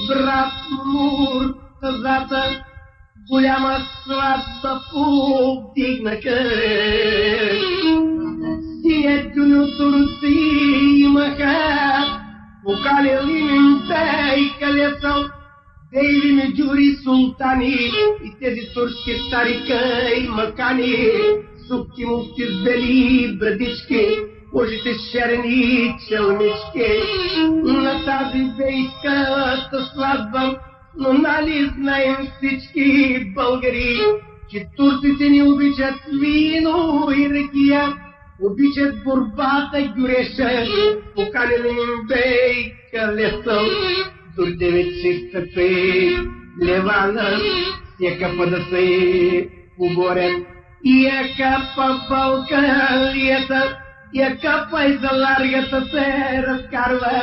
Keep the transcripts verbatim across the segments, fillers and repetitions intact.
брат Муртазата голяма сватба повдигнаха. Сието турци имаха, покалили им те и калесал, дейли ме дюри султани и тези турски старика и макани, сукки мукти с бели брадички, кожите шерени челмички. На тази бейската сватба, но нали знаем всички българи, че турците ни обичат вино и ракия, обичат борбата гюреша, поканили им бейка лесъл, турдеве чиста пей, левана, якапа да се поборят, якапа балкалията, якапа и за ларгата се разкарва.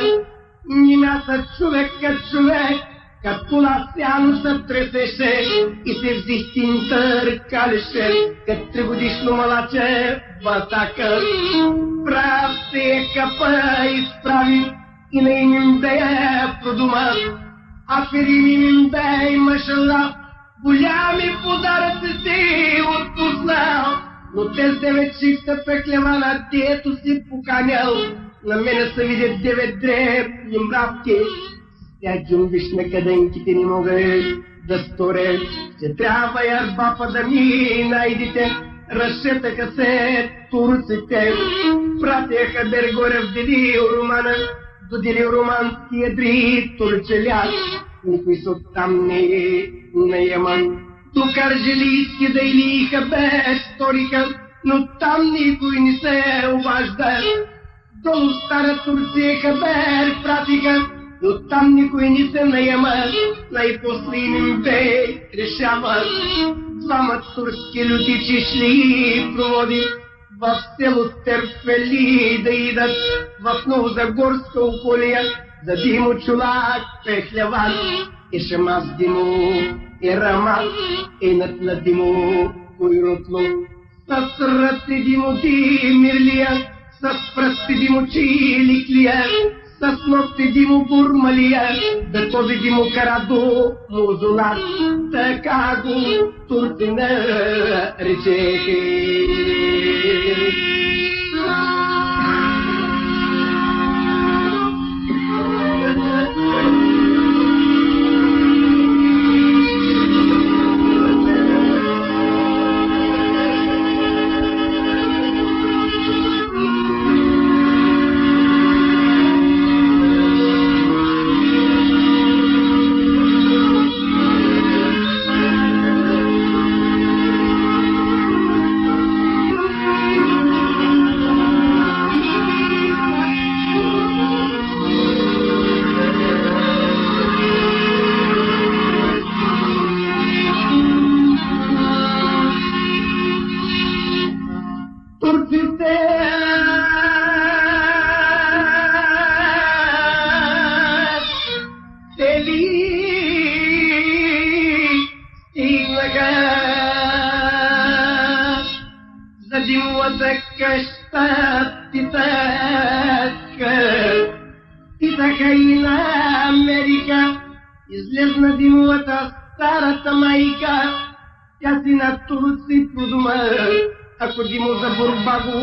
Нимята човек като човек, като ласяно се тресеше и се в дистин търкалеше, като тригодишно малаче в атака. Прав се якапа изправи и на им да я продума. Аферин им да и машала, голями подаръци си отпуснал, но те с девет чиста пеклевана, дето си поканял, на мене са видят девет дребни мравки. Тя джумбиш на каденките не мога да сторя, че трябва ярбапа да ми найдете. Разшетаха се турците, пратяха Бергоре в деди Романа, додели романски ядри турчеля, никой са оттам не наеман. До Каржелийски да илиха без сторика, но там никой не се обажда. Долу стара Турция хабер пратиха, но там никой не се наема. Най-после им бе решава, двама турски лютичи шли проводи в село Терфели да идат в Новозагорска околия, за Димо чулак пехляван и шамас Димо и рамас и над на Димо койротло. С ръци Димо Димирлия, с пръсти Димо чиликлия, с ногти Димо бурмалия, да този Димо карадо музулат, така го турци наречеха. Излезна Димовата старата майка, тя си на турци продума. Ако Димо за борба го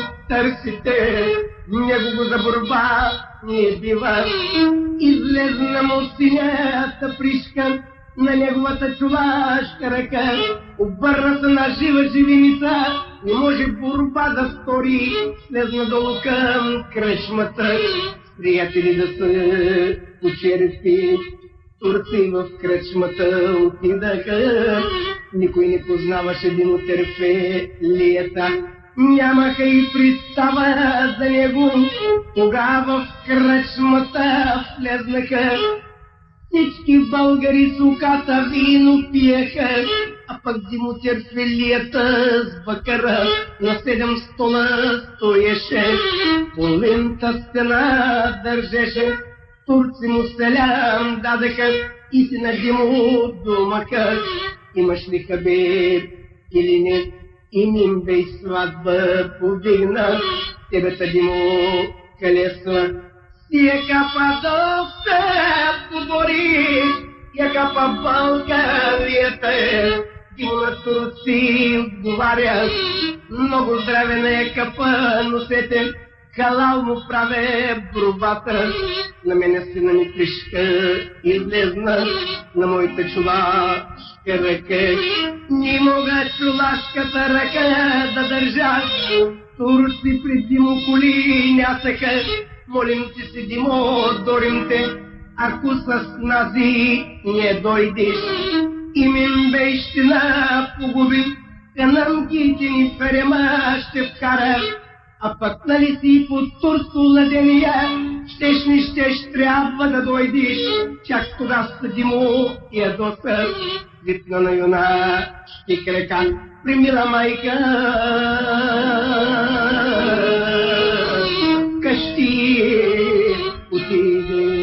търсите, него го за борба не бива. Излезна му синята пришка на неговата чувашка ръка, обърна се на жива живиница, не може борба да стори. Слезна долу към кръчмата, с приятели да се почерпи. Турци в кръчмата отидаха, никой не познаваше Димо Терфелията. Нямаха и представа за него, кога в кръчмата влезнаха. Всички българи с уката вино пиеха, а пък Димо Терфелията с бакара на седем стола стоеше, половината стена държеше. Турци му селям дадаха и си на Димо домаха. Имаш ли хабир или не? И ним бей сватба повдигна, тебета Димо калесва. Си е капа да се побори, турци, яка па Българията е. Димо на турци отговаря, много здраве не е капа, носете, халал му праве борбата. На мене сина ми кришка излезна, на моите чувашка ръка. Не мога чувашката ръка да държа, турци пред Димо коли нясаха. Молим ти се, Димо, дорим те, ако с нази не дойдеш. Имен бейщина погубим, канамките ни ферема ще вкара. А пък нали си под турско ладения, щеш не щеш трябва да дойдеш. Чак тогава Димо ядоса, випна на юна ще крека, примила майка къщи отиде.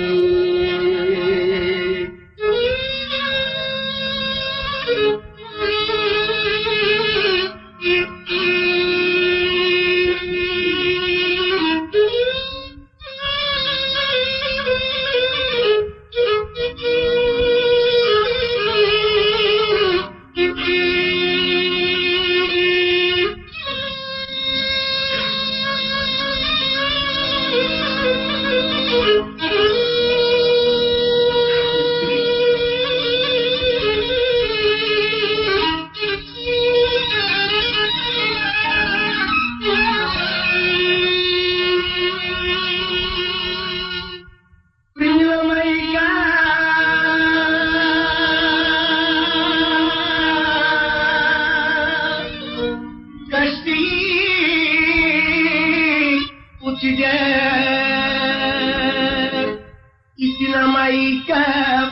Истина майка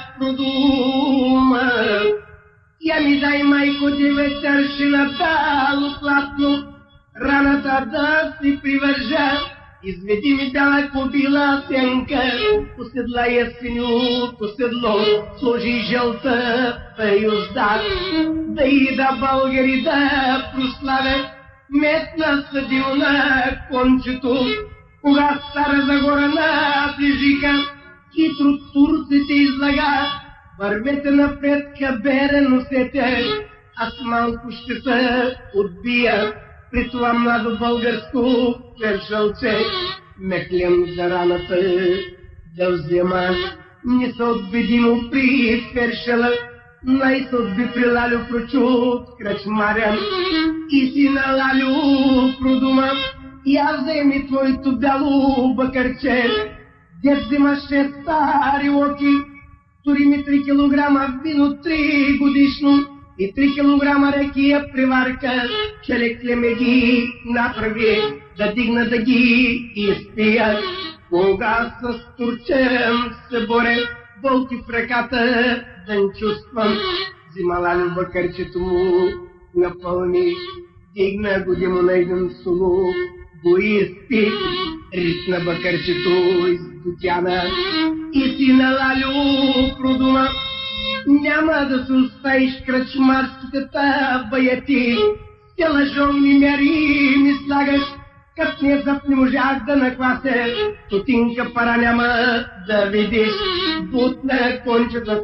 продума, я ми дай майко деветършината луплатно, раната да си привържа. Изведи ми бяла кобила сенка, поседла ясенюто седло, сложи жълта юзда, да ида българи да прославят, метна съдил на кончето. Кога Стара Загора наближиха, хитро турците излага, вървете напред, кабере носете, аз малко ще се отбия при това младо българско першалче. Меклям за раната да взема, не се отбеди му при першала, най се отби при Лалю прочут кръчмаря. И си на Лалю продума, я вземи твоето бяло бакърче, дет взимаше стари локи, тори ми три килограма вино три годишно и три килограма рекия приварка, челекле ме ги направи, да дигна да ги изпия. Кога с турчем се боре, болки в ръката да не чувствам, взима Лалю бакърчето му напълни, дигна го Димо на един сулук, го изпи, ритна бакърчето из бутяна и си на Лалю продума. Няма да се оставиш кръчмарските табаяти, те лъжовни мяри ми слагаш, като не зъб не можах да наклася, стотинка пара няма да видиш, бутна кончета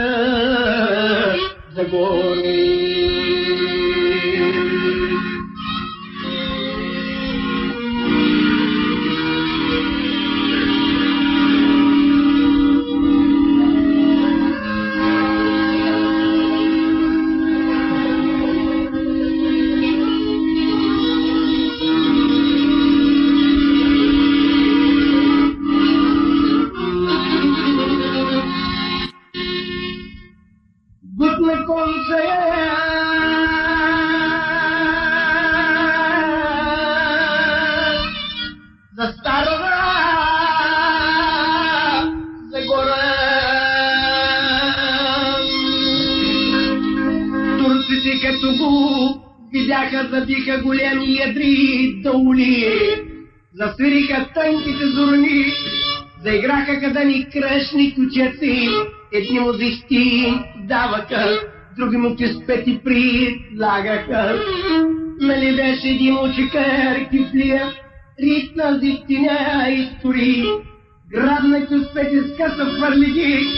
Стара Загора. Бутна конче за Стара Загора. Турците като го видяха, забиха големи ядри даули, засвириха тънките зорни, заиграха кадани кръшни кучеци. Едни музички даваха, други му киспети предлагаха. Нали беше Димо чекар кифлия, ритна зистина истори, грабна киспети с къса фърлиги,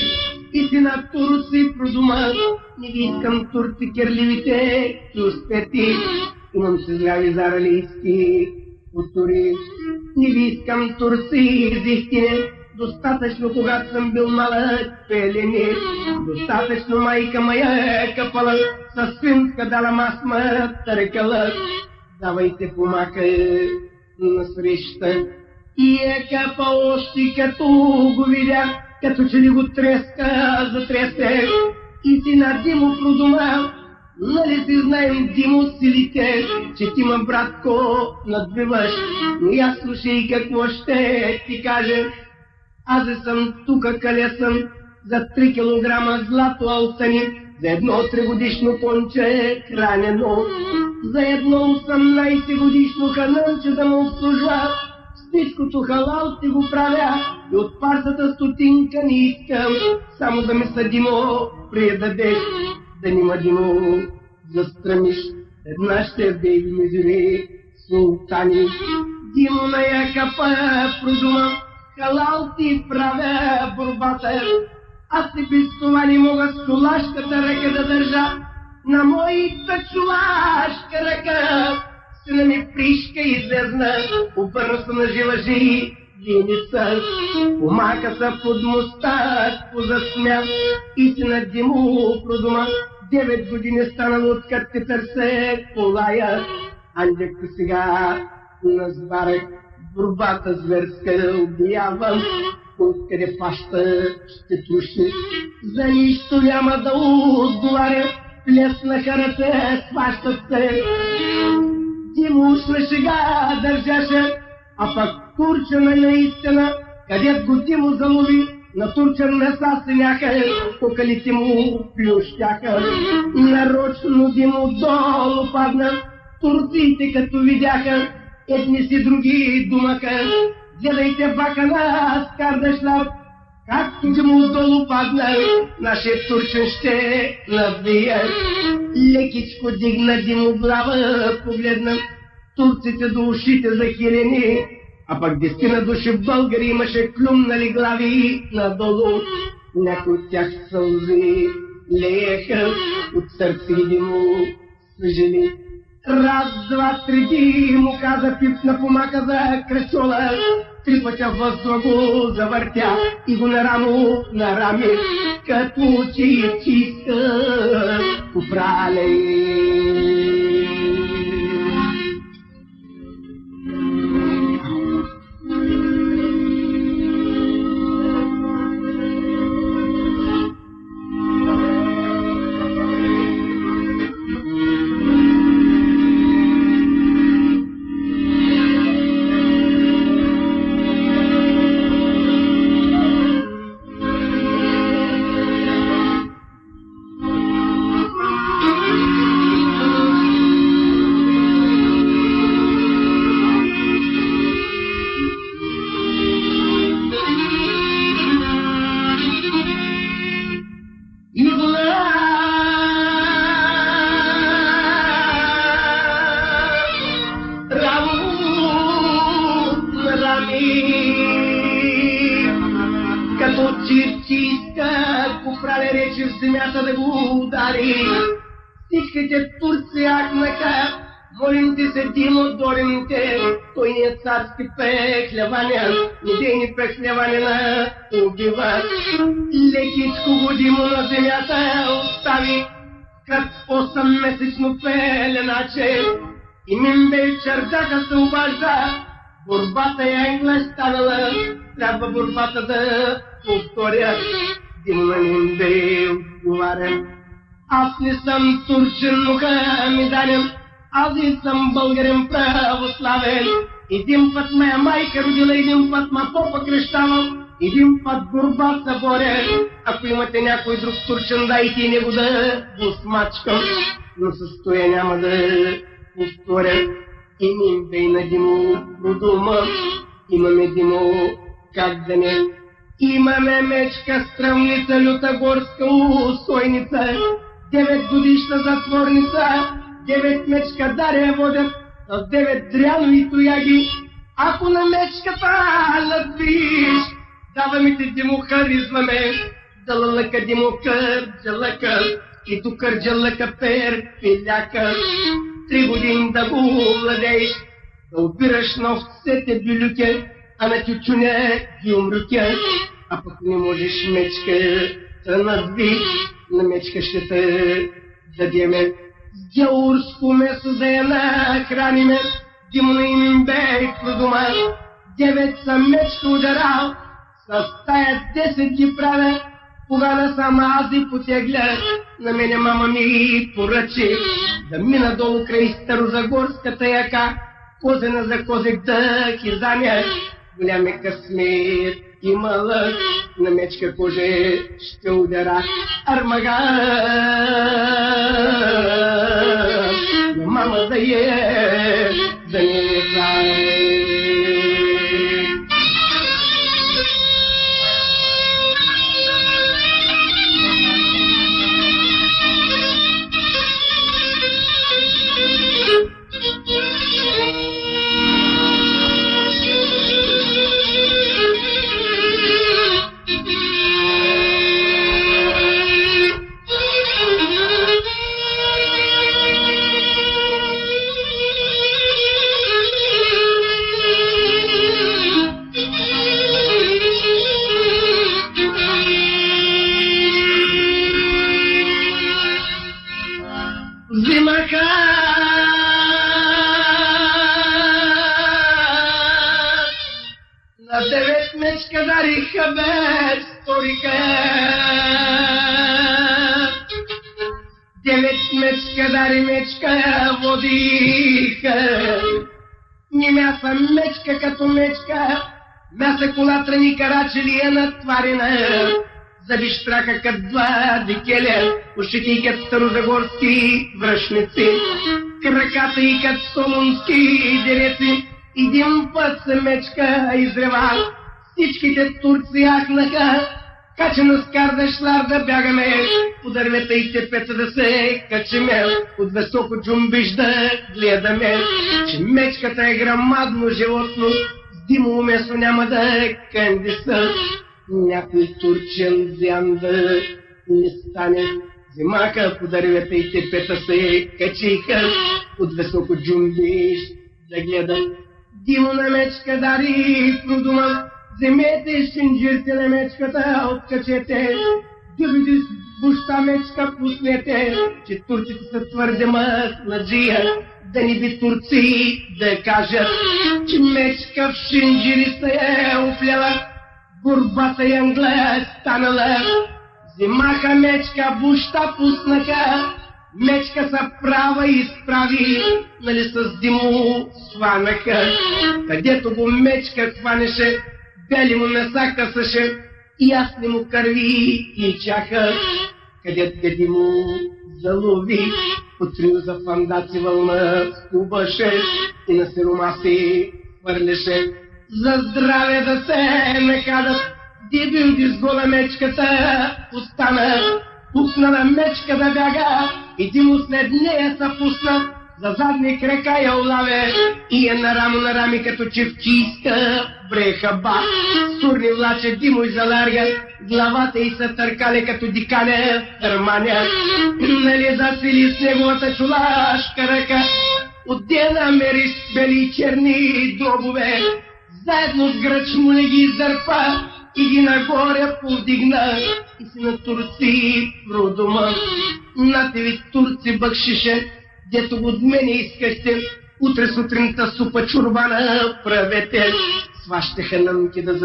и ти на турци продума. Не ви искам турци керливите, чувствете. Имам се здрави заралийски култури. Не ви искам турци езихтине. Достатъчно, когато съм бил малък пелени. Достатъчно майка моя капала със свинска дала масма търкала. Давайте помака на среща. И е капал още като го видя, като че ли го треска, затресе. И си на Димо продума, нали си знаем Димо силите, че ти ма, братко, надбиваш. Но я слушай какво ще ти кажа. Аз съм тука, къде съм, за три килограма злато алсани, за едно тригодишно конче хранено, за едно осемнайсет годишно ханънче да му обслужва. Всичкото халал ти го правя и от парцата стотинка не искам, само да ми Димо предадеш, да нима Димо застрамиш. Една ще вдейви мезири султани. Димо на якапа продума, халал ти правя борбата. Аз ти без това не мога с чулашката ръка да държа. На моята чулашка ръка сина ми пришка излезна, обърна се на жилажи женица. Помака се под моста, позасмя и сина Димо продума. Девет години станало откът те търсе колая. Андекто сега назбарах борбата зверска обявам. Откъде паща ще туши, за нищо няма да отговаря. Плеснаха ръце, сващат се. Димо уж на шега държаше, а пък турчена наистина, къдет го Димо залови, на турчен меса сеняха, кокалите му плющяха. Нарочно Димо долу падна, турците като видяха, едни си други думаха. Гледайте бакана с Кардашлав, както Димо долу падна, нашия турчен ще набия. Лекичко дигна Димо глава, погледна турците до ушите захилени, а пък десетина души българи имаше клюмнали глави надолу. Някои от тях сълзи лееха, от сърце Димо съжали. Раз, два, три, Димо каза, пипна помака за кръчола. Три пътя въздух го завъртя и го на рамо, на раме, като чистка поправя. Като чирчиска поправя речи в земята да го удари. Всичките турци ахнаха, молим ти се, Димо, долим те. Той не е царски пехляваня, недейни пехляванина убива. Лекичко го Димо на земята остави, като осеммесечно пеленаче. И Мимбей чардака се обажда, борбата е Англа станала, трябва борбата да повторя. Димо на Мимбей отговаря, аз не съм турчен мухамеданин, аз не съм българин православен. Един път моя майка родила, един път ма попа крещавам, един път борба се боря. Ако имате някой друг турчен, дайте и него да го смачкам, но със тоя няма да повторя. И Мимбей на Димо продума, имаме Димо, как да не. Имаме мечка, стръмница, люта горска усойница, девет годишна затворница, девет мечка даря водят, с девет дрянови тояги. Ако на мечката надвиш, даваме ти Димо харизмаме, дълъка димокър, джалъка, и тукър джалъка пер, пиляка. Три години да го владееш, да опираш на овцете билюке, а на тютюне ги умрюке. А пък не можеш мечка да надви, на мечка ще те дадеме. С дяурско месо да я нахраниме, димно им бей в дома. Девет съм мечка ударал, с тая десет ги правя. Погана съм аз и потегля, на мене мама ми поръчи да мина долу край Старозагорската яка, козена за козек да хизаня. Голям е късмет и малък, на мечка коже ще удара армага. Но мама да е, да не знае. Взимаха на девет мечка дариха без сторика. Девет мечка дари мечка водиха. Ни мяса мечка като мечка, мяса колата ни карачели е натварена. Заби штрака кът два дикеля, ушите и кът старозагорски връшници, краката и кът солунски дереци. Един път се мечка изрева, всичките турци ахнаха, качена с карда шлар да бягаме, по дървета и тепета да се качеме, от високо джумбиш да гледаме, че мечката е грамадно животно, с димово месо няма да кандиса. Някой турчен зян да не стане, взимаха по дървета и тепета се качиха, от високо джумбиш да гледат. Димо на мечка дари продума, вземете шинджирите на мечката, откачете, дюбите с буща мечка пуснете, че турците са твърде мъснаджия, да ни би турци да кажат, че мечка в шинджири се е оплела. Бурбата и Англия станала, взимаха мечка, буща пуснаха, мечка са права и изправи, нали с димо сванаха. Където го мечка хванеше, бели му меса късаше, и ясни му кърви и чаха. Където къде му залови, потрил за фандаци вълна скубаше и на сиромаси хвърляше. За здраве да се накадат, дебил с гола мечката остана, пуснала мечка да бяга, и Димо след нея се пусна, за задни крака я улаве, и е на рамо на рами като чевчийска брехаба. Сурни влаче Димо и заларга, главата й се търкале като диканя търманя, нали засили с неговата чулашка ръка, отдена мери с бели и черни дробове, заедно с гръч му не ги издърпа и ги нагоре повдигна, и си на турци продума. Нате ви турци бъкшише, дето го от мене искахте, утре сутринта супа чурбана правете. Сващаха нъмки да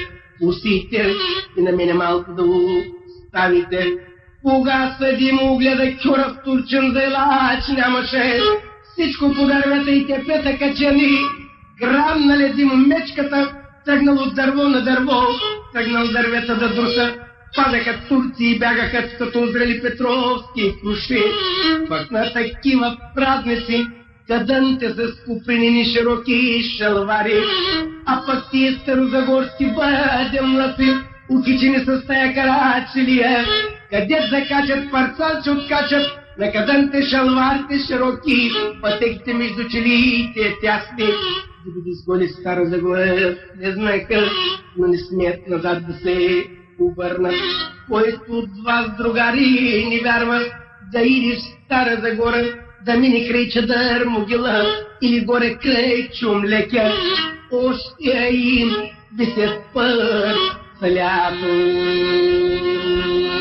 запустите и на мене малко да оставите. Кога съди му гледа кюрав турчен за елач нямаше, всичко по дървета и тепета качени. Грамнали Димо мечката, тръгнал от дърво на дърво, тръгнал дървета да друса. Падаха турци и бягаха като озрели петровски круши. Пък на такива празници кадънте с купринини широки шалвари, а пък тия старозагорски бъдемлаци, ухичени с тая карачелия, къдет закачат парцалче откачат, на кадънте шалварите широки, пътеките между челиите тясни. Дебили с голи стара заглава не знаеха, но не смеят назад да се обърнат. Който от вас, другари, не вярва, да иди в Стара Загора, да мине край Чадър могила или горе край Чумлекя, още им десет път за лято.